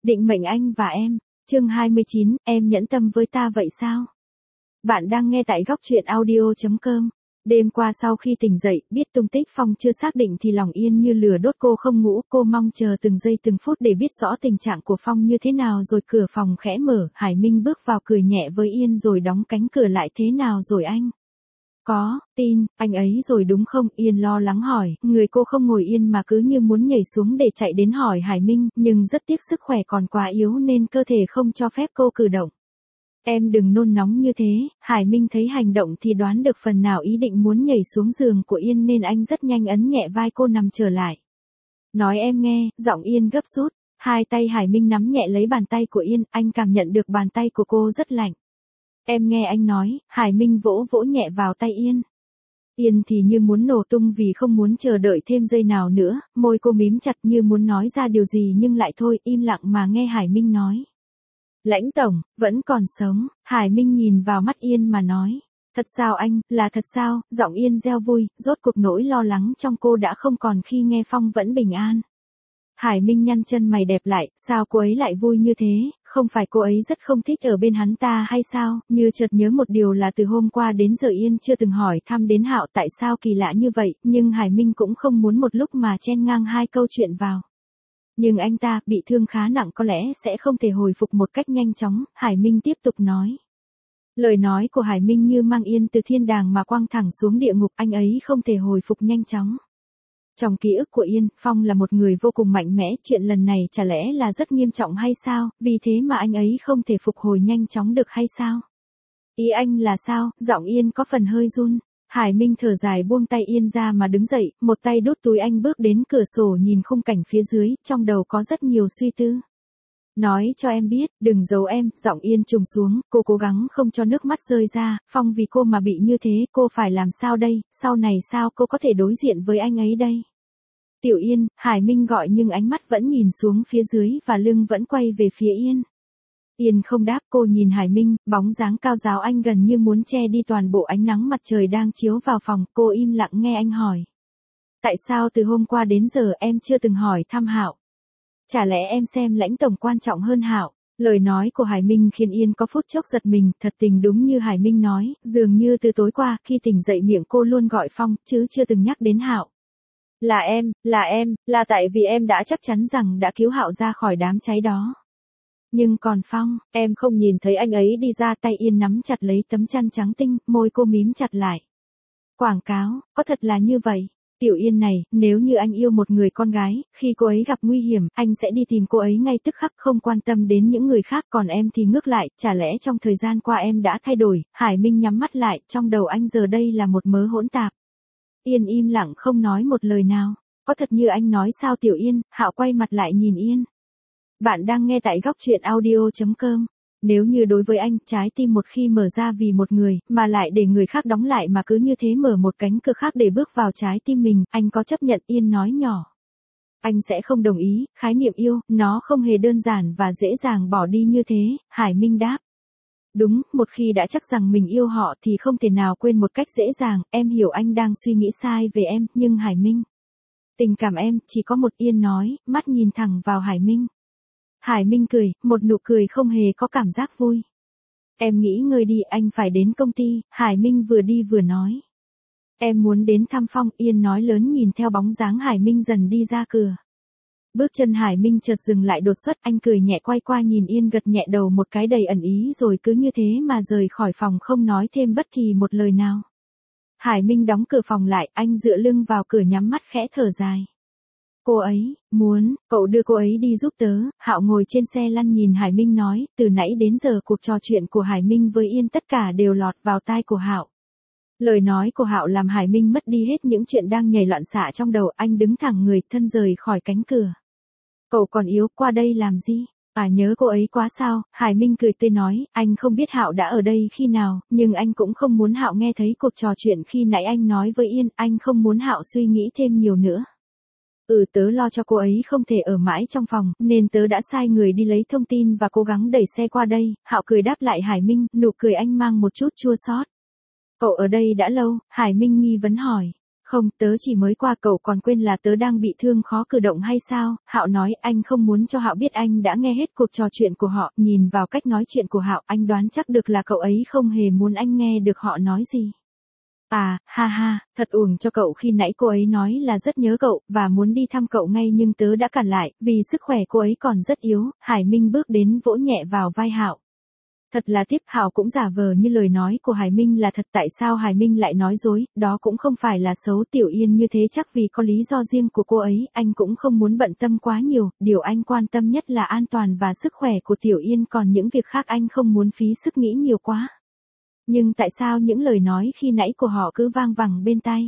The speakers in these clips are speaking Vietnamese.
Định mệnh anh và em. Chương 29, em nhẫn tâm với ta vậy sao? Bạn đang nghe tại góc truyện audio.com. Đêm qua sau khi tỉnh dậy, biết tung tích Phong chưa xác định thì lòng Yên như lửa đốt, cô không ngủ, cô mong chờ từng giây từng phút để biết rõ tình trạng của Phong như thế nào. Rồi cửa phòng khẽ mở, Hải Minh bước vào cười nhẹ với Yên rồi đóng cánh cửa lại. Thế nào rồi anh? Có, tin, anh ấy rồi đúng không? Yên lo lắng hỏi, người cô không ngồi yên mà cứ như muốn nhảy xuống để chạy đến hỏi Hải Minh, nhưng rất tiếc sức khỏe còn quá yếu nên cơ thể không cho phép cô cử động. Em đừng nôn nóng như thế. Hải Minh thấy hành động thì đoán được phần nào ý định muốn nhảy xuống giường của Yên nên anh rất nhanh ấn nhẹ vai cô nằm trở lại. Nói em nghe, giọng Yên gấp rút. Hai tay Hải Minh nắm nhẹ lấy bàn tay của Yên, anh cảm nhận được bàn tay của cô rất lạnh. Em nghe anh nói. Hải Minh vỗ vỗ nhẹ vào tay Yên. Yên thì như muốn nổ tung vì không muốn chờ đợi thêm giây nào nữa, môi cô mím chặt như muốn nói ra điều gì nhưng lại thôi, im lặng mà nghe Hải Minh nói. Lãnh tổng, vẫn còn sống. Hải Minh nhìn vào mắt Yên mà nói. Thật sao anh, là thật sao? Giọng Yên reo vui, rốt cuộc nỗi lo lắng trong cô đã không còn khi nghe Phong vẫn bình an. Hải Minh nhăn chân mày đẹp lại, sao cô ấy lại vui như thế, không phải cô ấy rất không thích ở bên hắn ta hay sao? Như chợt nhớ một điều là từ hôm qua đến giờ Yên chưa từng hỏi thăm đến Hạo, tại sao kỳ lạ như vậy, nhưng Hải Minh cũng không muốn một lúc mà chen ngang hai câu chuyện vào. Nhưng anh ta bị thương khá nặng, có lẽ sẽ không thể hồi phục một cách nhanh chóng. Hải Minh tiếp tục nói. Lời nói của Hải Minh như mang Yên từ thiên đàng mà quăng thẳng xuống địa ngục, anh ấy không thể hồi phục nhanh chóng. Trong ký ức của Yên, Phong là một người vô cùng mạnh mẽ, chuyện lần này chả lẽ là rất nghiêm trọng hay sao, vì thế mà anh ấy không thể phục hồi nhanh chóng được hay sao? Ý anh là sao? Giọng Yên có phần hơi run. Hải Minh thở dài buông tay Yên ra mà đứng dậy, một tay đút túi anh bước đến cửa sổ nhìn khung cảnh phía dưới, trong đầu có rất nhiều suy tư. Nói cho em biết, đừng giấu em. Giọng Yên trùng xuống, cô cố gắng không cho nước mắt rơi ra. Phong vì cô mà bị như thế, cô phải làm sao đây, sau này sao cô có thể đối diện với anh ấy đây? Tiểu Yên, Hải Minh gọi nhưng ánh mắt vẫn nhìn xuống phía dưới và lưng vẫn quay về phía Yên. Yên không đáp, cô nhìn Hải Minh, bóng dáng cao ráo anh gần như muốn che đi toàn bộ ánh nắng mặt trời đang chiếu vào phòng. Cô im lặng nghe anh hỏi. Tại sao từ hôm qua đến giờ em chưa từng hỏi thăm Hạo? Chả lẽ em xem Lãnh tổng quan trọng hơn Hạo? Lời nói của Hải Minh khiến Yên có phút chốc giật mình, thật tình đúng như Hải Minh nói, dường như từ tối qua khi tỉnh dậy miệng cô luôn gọi Phong, chứ chưa từng nhắc đến Hạo. Là tại vì em đã chắc chắn rằng đã cứu Hạo ra khỏi đám cháy đó. Nhưng còn Phong, em không nhìn thấy anh ấy đi ra. Tay Yên nắm chặt lấy tấm chăn trắng tinh, môi cô mím chặt lại. Quảng cáo, có thật là như vậy? Tiểu Yên này, nếu như anh yêu một người con gái, khi cô ấy gặp nguy hiểm, anh sẽ đi tìm cô ấy ngay tức khắc, không quan tâm đến những người khác, còn em thì ngược lại, chả lẽ trong thời gian qua em đã thay đổi? Hải Minh nhắm mắt lại, trong đầu anh giờ đây là một mớ hỗn tạp. Yên im lặng không nói một lời nào. Có thật như anh nói sao Tiểu Yên? Hạo quay mặt lại nhìn Yên. Bạn đang nghe tại góc truyện audio.com. Nếu như đối với anh, trái tim một khi mở ra vì một người, mà lại để người khác đóng lại mà cứ như thế mở một cánh cửa khác để bước vào trái tim mình, anh có chấp nhận? Yên nói nhỏ. Anh sẽ không đồng ý, khái niệm yêu, nó không hề đơn giản và dễ dàng bỏ đi như thế. Hải Minh đáp. Đúng, một khi đã chắc rằng mình yêu họ thì không thể nào quên một cách dễ dàng. Em hiểu anh đang suy nghĩ sai về em, nhưng Hải Minh, tình cảm em chỉ có một. Yên nói, mắt nhìn thẳng vào Hải Minh. Hải Minh cười, một nụ cười không hề có cảm giác vui. Em nghỉ ngơi đi, anh phải đến công ty. Hải Minh vừa đi vừa nói. Em muốn đến thăm Phong. Yên nói lớn nhìn theo bóng dáng Hải Minh dần đi ra cửa. Bước chân Hải Minh chợt dừng lại đột xuất, anh cười nhẹ quay qua nhìn Yên gật nhẹ đầu một cái đầy ẩn ý rồi cứ như thế mà rời khỏi phòng không nói thêm bất kỳ một lời nào. Hải Minh đóng cửa phòng lại, anh dựa lưng vào cửa nhắm mắt khẽ thở dài. Cô ấy, muốn, cậu đưa cô ấy đi giúp tớ. Hạo ngồi trên xe lăn nhìn Hải Minh nói, từ nãy đến giờ cuộc trò chuyện của Hải Minh với Yên tất cả đều lọt vào tai của Hạo. Lời nói của Hạo làm Hải Minh mất đi hết những chuyện đang nhảy loạn xạ trong đầu, anh đứng thẳng người, thân rời khỏi cánh cửa. Cậu còn yếu, qua đây làm gì? Nhớ cô ấy quá sao? Hải Minh cười tươi nói, anh không biết Hạo đã ở đây khi nào, nhưng anh cũng không muốn Hạo nghe thấy cuộc trò chuyện khi nãy anh nói với Yên, anh không muốn Hạo suy nghĩ thêm nhiều nữa. Tớ lo cho cô ấy không thể ở mãi trong phòng, nên tớ đã sai người đi lấy thông tin và cố gắng đẩy xe qua đây. Hạo cười đáp lại Hải Minh, nụ cười anh mang một chút chua xót. Cậu ở đây đã lâu? Hải Minh nghi vấn hỏi. Không, tớ chỉ mới qua, cậu còn quên là tớ đang bị thương khó cử động hay sao? Hạo nói, anh không muốn cho Hạo biết anh đã nghe hết cuộc trò chuyện của họ, nhìn vào cách nói chuyện của Hạo, anh đoán chắc được là cậu ấy không hề muốn anh nghe được họ nói gì. À, ha ha, thật uổng cho cậu, khi nãy cô ấy nói là rất nhớ cậu, và muốn đi thăm cậu ngay nhưng tớ đã cản lại, vì sức khỏe cô ấy còn rất yếu. Hải Minh bước đến vỗ nhẹ vào vai Hạo. Thật là tiếc, Hạo cũng giả vờ như lời nói của Hải Minh là thật. Tại sao Hải Minh lại nói dối, đó cũng không phải là xấu Tiểu Yên như thế, chắc vì có lý do riêng của cô ấy, anh cũng không muốn bận tâm quá nhiều, điều anh quan tâm nhất là an toàn và sức khỏe của Tiểu Yên, còn những việc khác anh không muốn phí sức nghĩ nhiều quá. Nhưng tại sao những lời nói khi nãy của họ cứ vang vẳng bên tai?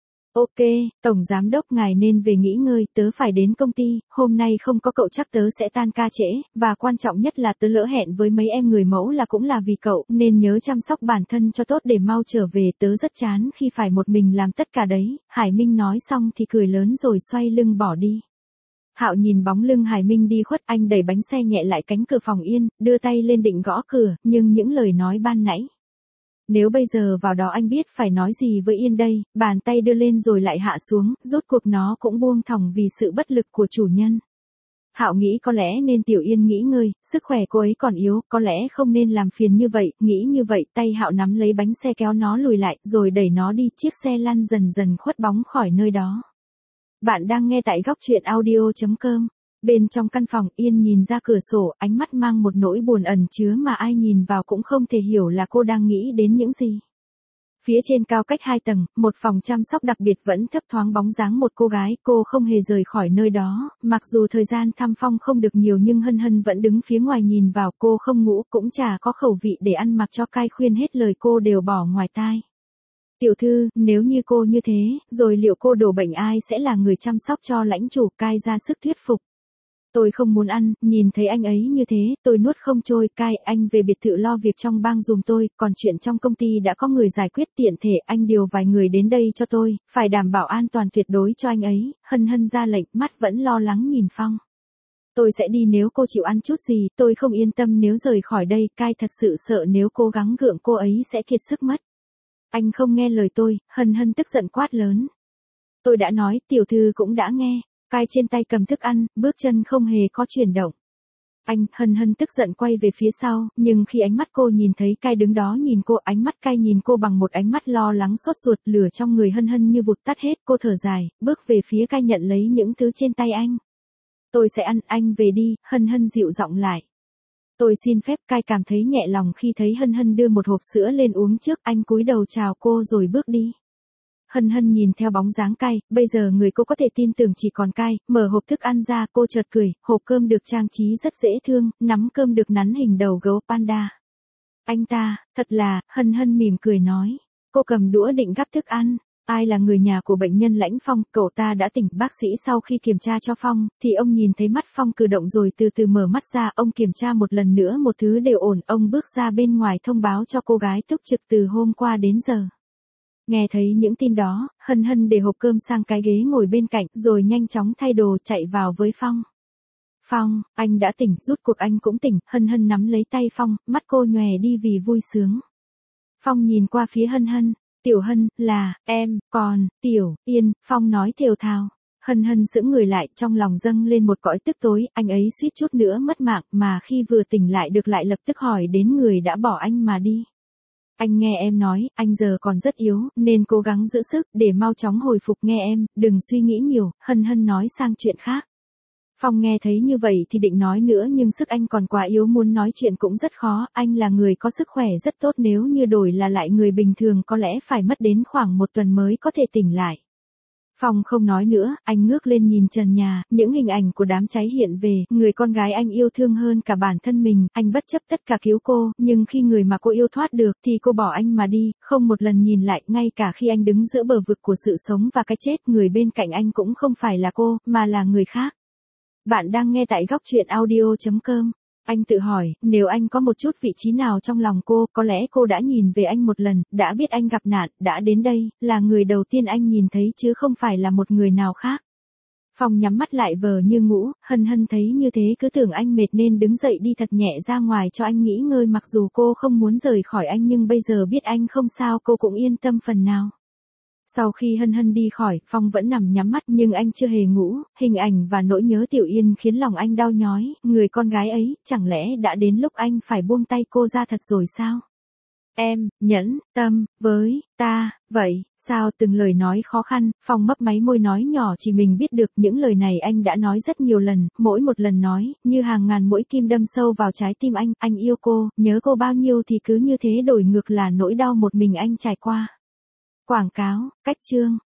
Ok, Tổng Giám Đốc ngài nên về nghỉ ngơi, tớ phải đến công ty, hôm nay không có cậu chắc tớ sẽ tan ca trễ, và quan trọng nhất là tớ lỡ hẹn với mấy em người mẫu là cũng là vì cậu, nên nhớ chăm sóc bản thân cho tốt để mau trở về, tớ rất chán khi phải một mình làm tất cả đấy. Hải Minh nói xong thì cười lớn rồi xoay lưng bỏ đi. Hạo nhìn bóng lưng Hải Minh đi khuất, anh đẩy bánh xe nhẹ lại cánh cửa phòng Yên, đưa tay lên định gõ cửa, nhưng những lời nói ban nãy. Nếu bây giờ vào đó anh biết phải nói gì với Yên đây, bàn tay đưa lên rồi lại hạ xuống, rốt cuộc nó cũng buông thõng vì sự bất lực của chủ nhân. Hạo nghĩ có lẽ nên Tiểu Yên nghỉ ngơi, sức khỏe cô ấy còn yếu, có lẽ không nên làm phiền như vậy, nghĩ như vậy, tay Hạo nắm lấy bánh xe kéo nó lùi lại, rồi đẩy nó đi, chiếc xe lăn dần dần khuất bóng khỏi nơi đó. Bạn đang nghe tại góc truyện audio.com. Bên trong căn phòng, Yên nhìn ra cửa sổ, ánh mắt mang một nỗi buồn ẩn chứa mà ai nhìn vào cũng không thể hiểu là cô đang nghĩ đến những gì. Phía trên cao cách 2 tầng, một phòng chăm sóc đặc biệt vẫn thấp thoáng bóng dáng một cô gái, cô không hề rời khỏi nơi đó, mặc dù thời gian thăm Phong không được nhiều nhưng Hân Hân vẫn đứng phía ngoài nhìn vào, cô không ngủ cũng chả có khẩu vị để ăn mặc cho cai, khuyên hết lời cô đều bỏ ngoài tai. Tiểu thư, nếu như cô như thế, rồi liệu cô đổ bệnh ai sẽ là người chăm sóc cho lãnh chủ, cai ra sức thuyết phục. Tôi không muốn ăn, nhìn thấy anh ấy như thế, tôi nuốt không trôi, cai, anh về biệt thự lo việc trong bang dùm tôi, còn chuyện trong công ty đã có người giải quyết, tiện thể anh điều vài người đến đây cho tôi, phải đảm bảo an toàn tuyệt đối cho anh ấy. Hân Hân ra lệnh, mắt vẫn lo lắng nhìn Phong. Tôi sẽ đi nếu cô chịu ăn chút gì, tôi không yên tâm nếu rời khỏi đây, cai thật sự sợ nếu cố gắng gượng cô ấy sẽ kiệt sức mất. Anh không nghe lời tôi, Hân Hân tức giận quát lớn. Tôi đã nói, tiểu thư cũng đã nghe. Cai trên tay cầm thức ăn, bước chân không hề có chuyển động. Anh, Hân Hân tức giận quay về phía sau, nhưng khi ánh mắt cô nhìn thấy Cai đứng đó nhìn cô, ánh mắt Cai nhìn cô bằng một ánh mắt lo lắng sốt ruột, lửa trong người Hân Hân như vụt tắt hết, cô thở dài, bước về phía Cai nhận lấy những thứ trên tay anh. Tôi sẽ ăn, anh về đi, Hân Hân dịu giọng lại. Tôi xin phép, Cai cảm thấy nhẹ lòng khi thấy Hân Hân đưa một hộp sữa lên uống trước, anh cúi đầu chào cô rồi bước đi. Hân Hân nhìn theo bóng dáng Cai, bây giờ người cô có thể tin tưởng chỉ còn Cai, mở hộp thức ăn ra, cô chợt cười, hộp cơm được trang trí rất dễ thương, nắm cơm được nắn hình đầu gấu panda. Anh ta, thật là, Hân Hân mỉm cười nói. Cô cầm đũa định gắp thức ăn. Ai là người nhà của bệnh nhân Lãnh Phong, cậu ta đã tỉnh, bác sĩ sau khi kiểm tra cho Phong, thì ông nhìn thấy mắt Phong cử động rồi từ từ mở mắt ra, ông kiểm tra một lần nữa một thứ đều ổn, ông bước ra bên ngoài thông báo cho cô gái túc trực từ hôm qua đến giờ. Nghe thấy những tin đó, Hân Hân để hộp cơm sang cái ghế ngồi bên cạnh, rồi nhanh chóng thay đồ chạy vào với Phong. Phong, anh đã tỉnh, rút cuộc anh cũng tỉnh, Hân Hân nắm lấy tay Phong, mắt cô nhòe đi vì vui sướng. Phong nhìn qua phía Hân Hân, Tiểu Hân, là, em, còn, Tiểu, Yên, Phong nói thều thào. Hân Hân sững người lại, trong lòng dâng lên một cõi tức tối, anh ấy suýt chút nữa mất mạng, mà khi vừa tỉnh lại được lại lập tức hỏi đến người đã bỏ anh mà đi. Anh nghe em nói, anh giờ còn rất yếu, nên cố gắng giữ sức, để mau chóng hồi phục nghe em, đừng suy nghĩ nhiều, Hân Hân nói sang chuyện khác. Phong nghe thấy như vậy thì định nói nữa nhưng sức anh còn quá yếu, muốn nói chuyện cũng rất khó, anh là người có sức khỏe rất tốt, nếu như đổi là lại người bình thường có lẽ phải mất đến khoảng 1 tuần mới có thể tỉnh lại. Phong không nói nữa, anh ngước lên nhìn trần nhà, những hình ảnh của đám cháy hiện về, người con gái anh yêu thương hơn cả bản thân mình, anh bất chấp tất cả cứu cô, nhưng khi người mà cô yêu thoát được thì cô bỏ anh mà đi, không một lần nhìn lại, ngay cả khi anh đứng giữa bờ vực của sự sống và cái chết, người bên cạnh anh cũng không phải là cô, mà là người khác. Bạn đang nghe tại góc truyện audio.com. Anh tự hỏi, nếu anh có một chút vị trí nào trong lòng cô, có lẽ cô đã nhìn về anh một lần, đã biết anh gặp nạn, đã đến đây, là người đầu tiên anh nhìn thấy chứ không phải là một người nào khác. Phong nhắm mắt lại vờ như ngủ, Hân Hân thấy như thế cứ tưởng anh mệt nên đứng dậy đi thật nhẹ ra ngoài cho anh nghỉ ngơi, mặc dù cô không muốn rời khỏi anh nhưng bây giờ biết anh không sao cô cũng yên tâm phần nào. Sau khi Hân Hân đi khỏi, Phong vẫn nằm nhắm mắt nhưng anh chưa hề ngủ, hình ảnh và nỗi nhớ Tiểu Yên khiến lòng anh đau nhói, người con gái ấy, chẳng lẽ đã đến lúc anh phải buông tay cô ra thật rồi sao? Em, nhẫn, tâm, với, ta, vậy, sao từng lời nói khó khăn, Phong mấp máy môi nói nhỏ chỉ mình biết được những lời này anh đã nói rất nhiều lần, mỗi một lần nói, như hàng ngàn mũi kim đâm sâu vào trái tim anh yêu cô, nhớ cô bao nhiêu thì cứ như thế đổi ngược là nỗi đau một mình anh trải qua. Quảng cáo, cách chương.